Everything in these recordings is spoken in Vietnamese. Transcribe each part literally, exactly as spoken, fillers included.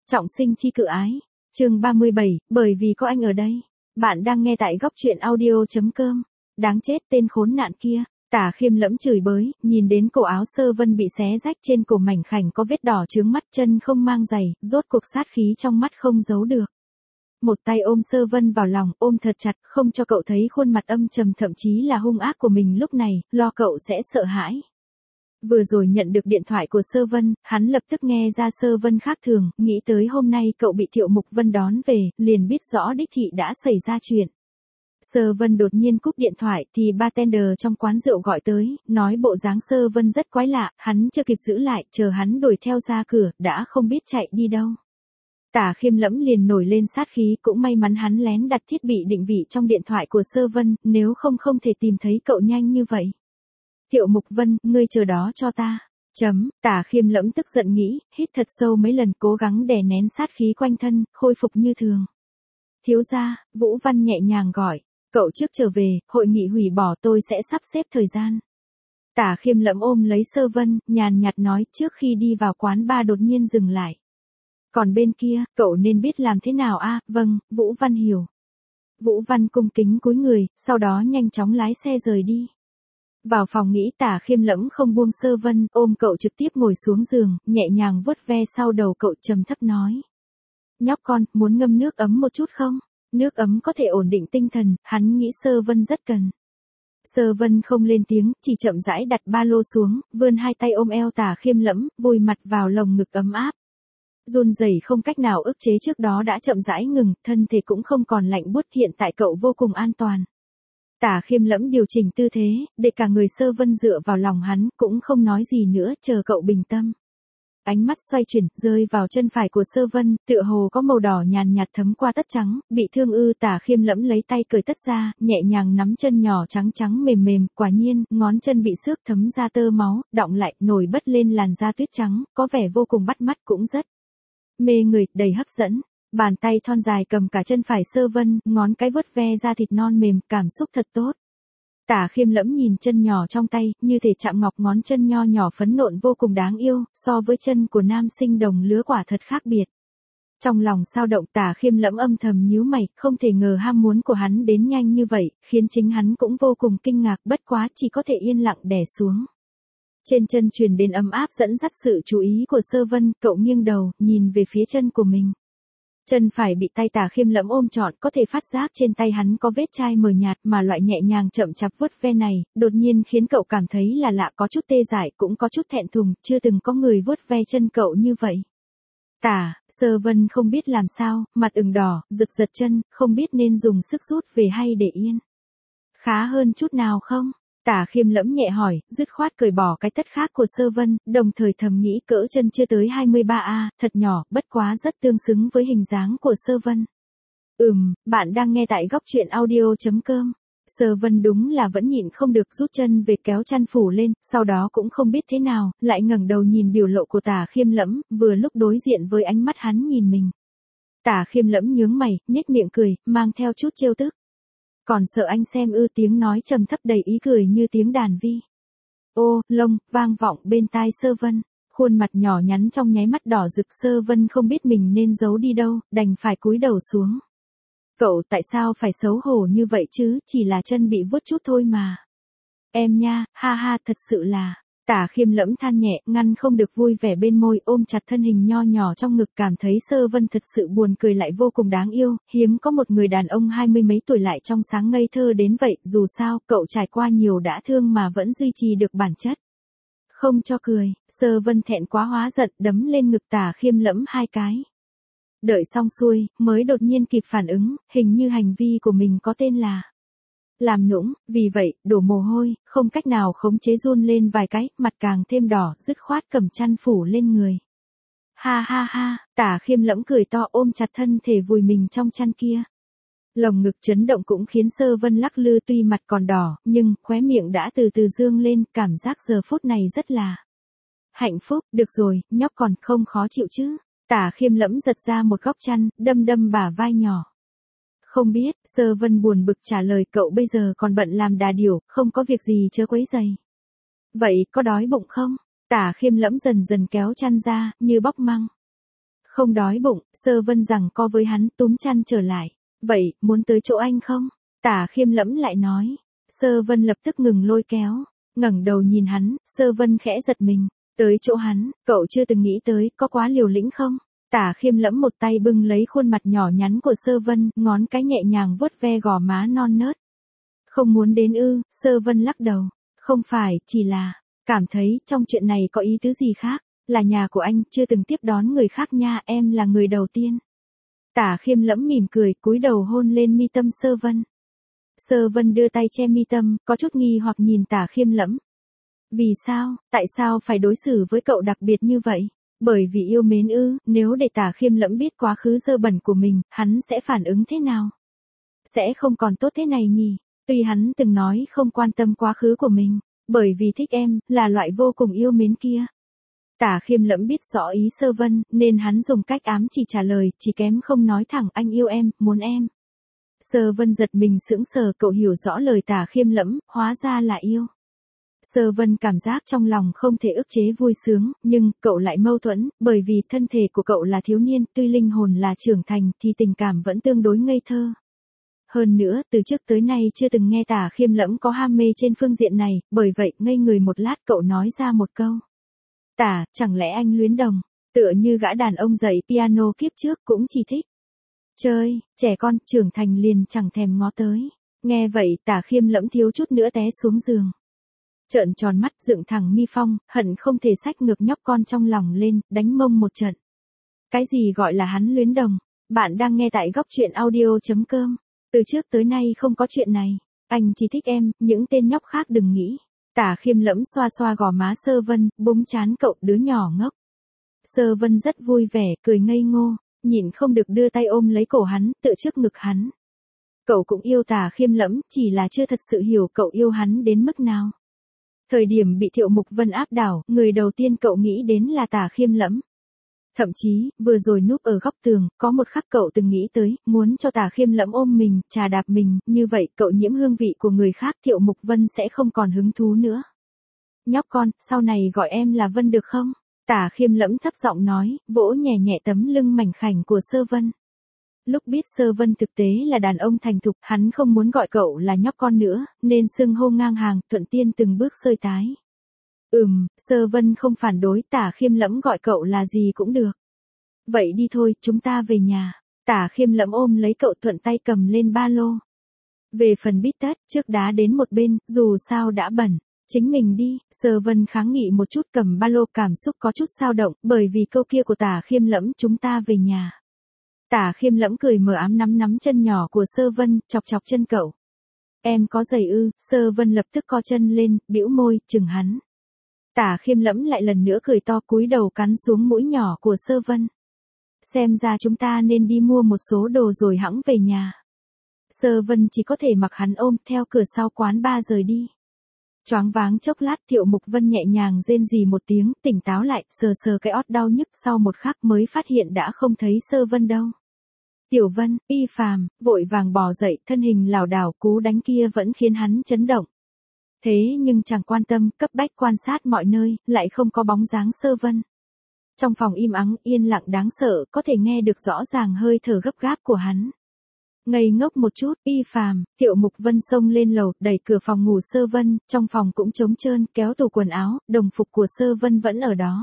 Trọng sinh chi cự ái. Chương ba mươi bảy, bởi vì có anh ở đây. Bạn đang nghe tại góc truyện audio chấm com. Đáng chết tên khốn nạn kia. Tả Khiêm lẫm chửi bới, nhìn đến cổ áo Sơ Vân bị xé rách, trên cổ mảnh khảnh có vết đỏ chướng mắt, chân không mang giày, rốt cuộc sát khí trong mắt không giấu được. Một tay ôm Sơ Vân vào lòng, ôm thật chặt, không cho cậu thấy khuôn mặt âm trầm thậm chí là hung ác của mình lúc này, lo cậu sẽ sợ hãi. Vừa rồi nhận được điện thoại của Sơ Vân, hắn lập tức nghe ra Sơ Vân khác thường, nghĩ tới hôm nay cậu bị Thiệu Mục Vân đón về, liền biết rõ đích thị đã xảy ra chuyện. Sơ Vân đột nhiên cúp điện thoại thì bartender trong quán rượu gọi tới, nói bộ dáng Sơ Vân rất quái lạ, hắn chưa kịp giữ lại, chờ hắn đuổi theo ra cửa, đã không biết chạy đi đâu. Tả Khiêm lẫm liền nổi lên sát khí, cũng may mắn hắn lén đặt thiết bị định vị trong điện thoại của Sơ Vân, nếu không không thể tìm thấy cậu nhanh như vậy. Thiệu Mục Vân, ngươi chờ đó cho ta. Chấm, Tả Khiêm lẫm tức giận nghĩ, hít thật sâu mấy lần cố gắng đè nén sát khí quanh thân, khôi phục như thường. Thiếu gia, Vũ Văn nhẹ nhàng gọi, cậu trước trở về, hội nghị hủy bỏ tôi sẽ sắp xếp thời gian. Tả Khiêm lẫm ôm lấy Sơ Vân, nhàn nhạt nói trước khi đi vào quán bar đột nhiên dừng lại. Còn bên kia, cậu nên biết làm thế nào a? À, vâng, Vũ Văn hiểu. Vũ Văn cung kính cúi người, sau đó nhanh chóng lái xe rời đi. Vào phòng nghĩ Tả Khiêm lẫm không buông Sơ Vân, ôm cậu trực tiếp ngồi xuống giường, nhẹ nhàng vuốt ve sau đầu cậu trầm thấp nói. Nhóc con, muốn ngâm nước ấm một chút không? Nước ấm có thể ổn định tinh thần, hắn nghĩ Sơ Vân rất cần. Sơ Vân không lên tiếng, chỉ chậm rãi đặt ba lô xuống, vươn hai tay ôm eo Tả Khiêm lẫm, vùi mặt vào lồng ngực ấm áp. Run rẩy không cách nào ức chế trước đó đã chậm rãi ngừng, thân thể cũng không còn lạnh buốt, hiện tại cậu vô cùng an toàn. Tả Khiêm lẫm điều chỉnh tư thế, để cả người Sơ Vân dựa vào lòng hắn, cũng không nói gì nữa, chờ cậu bình tâm. Ánh mắt xoay chuyển, rơi vào chân phải của Sơ Vân, tựa hồ có màu đỏ nhàn nhạt thấm qua tất trắng, bị thương ư? Tả Khiêm lẫm lấy tay cởi tất ra, nhẹ nhàng nắm chân nhỏ trắng trắng mềm mềm, quả nhiên, ngón chân bị xước thấm ra tơ máu, đọng lại, nổi bật lên làn da tuyết trắng, có vẻ vô cùng bắt mắt, cũng rất mê người, đầy hấp dẫn. Bàn tay thon dài cầm cả chân phải Sơ Vân, ngón cái vuốt ve da thịt non mềm, cảm xúc thật tốt. Tả Khiêm lẫm nhìn chân nhỏ trong tay, như thể chạm ngọc, ngón chân nho nhỏ phấn nộn vô cùng đáng yêu, so với chân của nam sinh đồng lứa quả thật khác biệt. Trong lòng sao động, Tả Khiêm lẫm âm thầm nhíu mày, không thể ngờ ham muốn của hắn đến nhanh như vậy, khiến chính hắn cũng vô cùng kinh ngạc, bất quá chỉ có thể yên lặng đè xuống. Trên chân truyền đến ấm áp dẫn dắt sự chú ý của Sơ Vân, cậu nghiêng đầu, nhìn về phía chân của mình. Chân phải bị tay Tả Khiêm lẫm ôm trọn, có thể phát giác trên tay hắn có vết chai mờ nhạt, mà loại nhẹ nhàng chậm chạp vuốt ve này, đột nhiên khiến cậu cảm thấy là lạ, có chút tê dại, cũng có chút thẹn thùng, chưa từng có người vuốt ve chân cậu như vậy. Tả, Sơ Vân không biết làm sao, mặt ửng đỏ, giật giật chân, không biết nên dùng sức rút về hay để yên. Khá hơn chút nào không? Tả Khiêm lẫm nhẹ hỏi, dứt khoát cởi bỏ cái tất khác của Sơ Vân, đồng thời thầm nghĩ cỡ chân chưa tới hai mươi ba a, thật nhỏ, bất quá rất tương xứng với hình dáng của Sơ Vân. Ừm, bạn đang nghe tại góc truyện audio chấm com. Sơ Vân đúng là vẫn nhịn không được, rút chân về kéo chăn phủ lên, sau đó cũng không biết thế nào, lại ngẩng đầu nhìn biểu lộ của Tả Khiêm lẫm, vừa lúc đối diện với ánh mắt hắn nhìn mình. Tả Khiêm lẫm nhướng mày, nhếch miệng cười, mang theo chút trêu tức. Còn sợ anh xem ư? Tiếng nói trầm thấp đầy ý cười như tiếng đàn vi. Ô, lông, vang vọng bên tai Sơ Vân, khuôn mặt nhỏ nhắn trong nháy mắt đỏ rực. Sơ Vân không biết mình nên giấu đi đâu, đành phải cúi đầu xuống. Cậu tại sao phải xấu hổ như vậy chứ, chỉ là chân bị vuốt chút thôi mà. Em nha, ha ha, thật sự là. Tả Khiêm lẫm than nhẹ, ngăn không được vui vẻ bên môi, ôm chặt thân hình nho nhỏ trong ngực, cảm thấy Sơ Vân thật sự buồn cười lại vô cùng đáng yêu, hiếm có một người đàn ông hai mươi mấy tuổi lại trong sáng ngây thơ đến vậy, dù sao, cậu trải qua nhiều đã thương mà vẫn duy trì được bản chất. Không cho cười, Sơ Vân thẹn quá hóa giận, đấm lên ngực Tả Khiêm lẫm hai cái. Đợi xong xuôi, mới đột nhiên kịp phản ứng, hình như hành vi của mình có tên là làm nũng, vì vậy, đổ mồ hôi, không cách nào khống chế run lên vài cái, mặt càng thêm đỏ, dứt khoát cầm chăn phủ lên người. Ha ha ha, Tả Khiêm lẫm cười to, ôm chặt thân thể vùi mình trong chăn kia. Lồng ngực chấn động cũng khiến Sơ Vân lắc lư, tuy mặt còn đỏ, nhưng khóe miệng đã từ từ dương lên, cảm giác giờ phút này rất là hạnh phúc. Được rồi, nhóc còn không khó chịu chứ? Tả Khiêm lẫm giật ra một góc chăn, đâm đâm bả vai nhỏ. Không biết, Sơ Vân buồn bực trả lời, cậu bây giờ còn bận làm đà điểu, không có việc gì chớ quấy rầy. Vậy, có đói bụng không? Tả Khiêm lẫm dần dần kéo chăn ra, như bóc măng. Không đói bụng, Sơ Vân rằng co với hắn túm chăn trở lại. Vậy, muốn tới chỗ anh không? Tả Khiêm Lẫm lại nói. Sơ Vân lập tức ngừng lôi kéo, ngẩng đầu nhìn hắn, Sơ Vân khẽ giật mình. Tới chỗ hắn, cậu chưa từng nghĩ tới, có quá liều lĩnh không? Tả Khiêm Lẫm một tay bưng lấy khuôn mặt nhỏ nhắn của Sơ Vân, ngón cái nhẹ nhàng vuốt ve gò má non nớt. Không muốn đến ư? Sơ Vân lắc đầu. Không phải, chỉ là, cảm thấy trong chuyện này có ý tứ gì khác, là nhà của anh, chưa từng tiếp đón người khác nha, em là người đầu tiên. Tả Khiêm Lẫm mỉm cười, cúi đầu hôn lên mi tâm Sơ Vân. Sơ Vân đưa tay che mi tâm, có chút nghi hoặc nhìn Tả Khiêm Lẫm. Vì sao, tại sao phải đối xử với cậu đặc biệt như vậy? Bởi vì yêu mến ư? Nếu để Tả Khiêm Lẫm biết quá khứ dơ bẩn của mình, hắn sẽ phản ứng thế nào? Sẽ không còn tốt thế này nhỉ? Tuy hắn từng nói không quan tâm quá khứ của mình, bởi vì thích em, là loại vô cùng yêu mến kia. Tả Khiêm Lẫm biết rõ ý Sơ Vân, nên hắn dùng cách ám chỉ trả lời, chỉ kém không nói thẳng anh yêu em, muốn em. Sơ Vân giật mình sững sờ, cậu hiểu rõ lời Tả Khiêm Lẫm, hóa ra là yêu. Sơ Vân cảm giác trong lòng không thể ức chế vui sướng, nhưng cậu lại mâu thuẫn, bởi vì thân thể của cậu là thiếu niên, tuy linh hồn là trưởng thành thì tình cảm vẫn tương đối ngây thơ. Hơn nữa, từ trước tới nay chưa từng nghe Tả Khiêm Lẫm có ham mê trên phương diện này, bởi vậy ngây người một lát cậu nói ra một câu. Tả, chẳng lẽ anh luyến đồng, tựa như gã đàn ông dạy piano kiếp trước cũng chỉ thích chơi, trẻ con, trưởng thành liền chẳng thèm ngó tới. Nghe vậy Tả Khiêm Lẫm thiếu chút nữa té xuống giường. Trợn tròn mắt dựng thẳng mi phong, hận không thể xách ngược nhóc con trong lòng lên, đánh mông một trận. Cái gì gọi là hắn luyến đồng? Bạn đang nghe tại góc truyện audio chấm com. Từ trước tới nay không có chuyện này. Anh chỉ thích em, những tên nhóc khác đừng nghĩ. Tả Khiêm Lẫm xoa xoa gò má Sơ Vân, búng chán cậu đứa nhỏ ngốc. Sơ Vân rất vui vẻ, cười ngây ngô, nhịn không được đưa tay ôm lấy cổ hắn, tựa trước ngực hắn. Cậu cũng yêu Tả Khiêm Lẫm, chỉ là chưa thật sự hiểu cậu yêu hắn đến mức nào. Thời điểm bị Thiệu Mục Vân áp đảo, người đầu tiên cậu nghĩ đến là Tả Khiêm Lẫm. Thậm chí, vừa rồi núp ở góc tường, có một khắc cậu từng nghĩ tới, muốn cho Tả Khiêm Lẫm ôm mình, chà đạp mình, như vậy cậu nhiễm hương vị của người khác, Thiệu Mục Vân sẽ không còn hứng thú nữa. Nhóc con, sau này gọi em là Vân được không? Tả Khiêm Lẫm thấp giọng nói, vỗ nhẹ nhẹ tấm lưng mảnh khảnh của Sơ Vân. Lúc biết Sơ Vân thực tế là đàn ông thành thục, hắn không muốn gọi cậu là nhóc con nữa, nên xưng hô ngang hàng, thuận tiên từng bước xơi tái. Ừm, Sơ Vân không phản đối, Tả Khiêm Lẫm gọi cậu là gì cũng được. Vậy đi thôi, chúng ta về nhà. Tả Khiêm Lẫm ôm lấy cậu thuận tay cầm lên ba lô. Về phần bít tất, trước đá đến một bên, dù sao đã bẩn. Chính mình đi, Sơ Vân kháng nghị một chút cầm ba lô, cảm xúc có chút dao động, bởi vì câu kia của Tả Khiêm Lẫm, chúng ta về nhà. Tả Khiêm Lẫm cười mờ ám nắm nắm chân nhỏ của Sơ Vân, chọc chọc chân cậu. Em có giày ư? Sơ Vân lập tức co chân lên, bĩu môi, chừng hắn. Tả Khiêm Lẫm lại lần nữa cười to, cúi đầu cắn xuống mũi nhỏ của Sơ Vân. Xem ra chúng ta nên đi mua một số đồ rồi hẵng về nhà. Sơ Vân chỉ có thể mặc hắn ôm, theo cửa sau quán ba rời đi. Choáng váng chốc lát, Thiệu Mục Vân nhẹ nhàng rên rỉ một tiếng, tỉnh táo lại, sờ sờ cái ót đau nhức, sau một khắc mới phát hiện đã không thấy Sơ Vân đâu. Tiểu Vân, Y Phàm, vội vàng bò dậy, thân hình lảo đảo, cú đánh kia vẫn khiến hắn chấn động. Thế nhưng chẳng quan tâm, cấp bách quan sát mọi nơi, lại không có bóng dáng Sơ Vân. Trong phòng im ắng, yên lặng đáng sợ, có thể nghe được rõ ràng hơi thở gấp gáp của hắn. Ngây ngốc một chút, Y Phàm, Thiệu Mục Vân xông lên lầu, đẩy cửa phòng ngủ Sơ Vân, trong phòng cũng trống trơn, kéo tủ quần áo, đồng phục của Sơ Vân vẫn ở đó.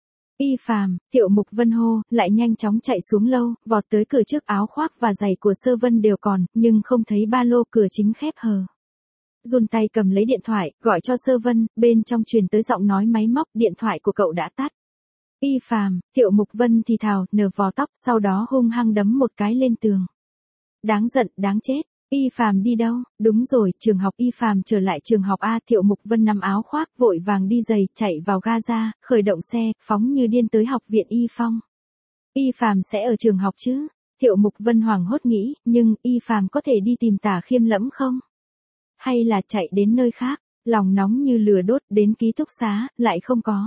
Y Phàm, Thiệu Mục Vân hô, lại nhanh chóng chạy xuống lâu, vọt tới cửa trước, áo khoác và giày của Sơ Vân đều còn, nhưng không thấy ba lô, cửa chính khép hờ. Run tay cầm lấy điện thoại, gọi cho Sơ Vân, bên trong truyền tới giọng nói máy móc, điện thoại của cậu đã tắt. Y Phàm, Thiệu Mục Vân thì thào, nở vò tóc, sau đó hung hăng đấm một cái lên tường. Đáng giận, đáng chết. Y Phàm đi đâu? Đúng rồi, trường học. Y Phàm trở lại trường học A. Thiệu Mục Vân nắm áo khoác, vội vàng đi giày, chạy vào ga-ra, khởi động xe, phóng như điên tới học viện Y Phong. Y Phàm sẽ ở trường học chứ? Thiệu Mục Vân hoảng hốt nghĩ, nhưng Y Phàm có thể đi tìm Tả Khiêm Lẫm không? Hay là chạy đến nơi khác? Lòng nóng như lửa đốt, đến ký túc xá, lại không có.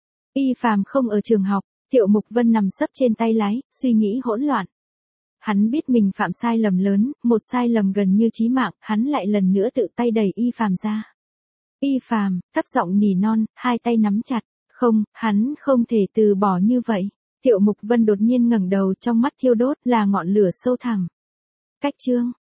Y Phàm không ở trường học. Thiệu Mục Vân nằm sấp trên tay lái, suy nghĩ hỗn loạn. Hắn biết mình phạm sai lầm lớn, một sai lầm gần như chí mạng, hắn lại lần nữa tự tay đẩy Y Phàm ra. Y Phàm, thấp giọng nỉ non, hai tay nắm chặt, không, hắn không thể từ bỏ như vậy. Thiệu Mục Vân đột nhiên ngẩng đầu, trong mắt thiêu đốt là ngọn lửa sâu thẳm. Cách chương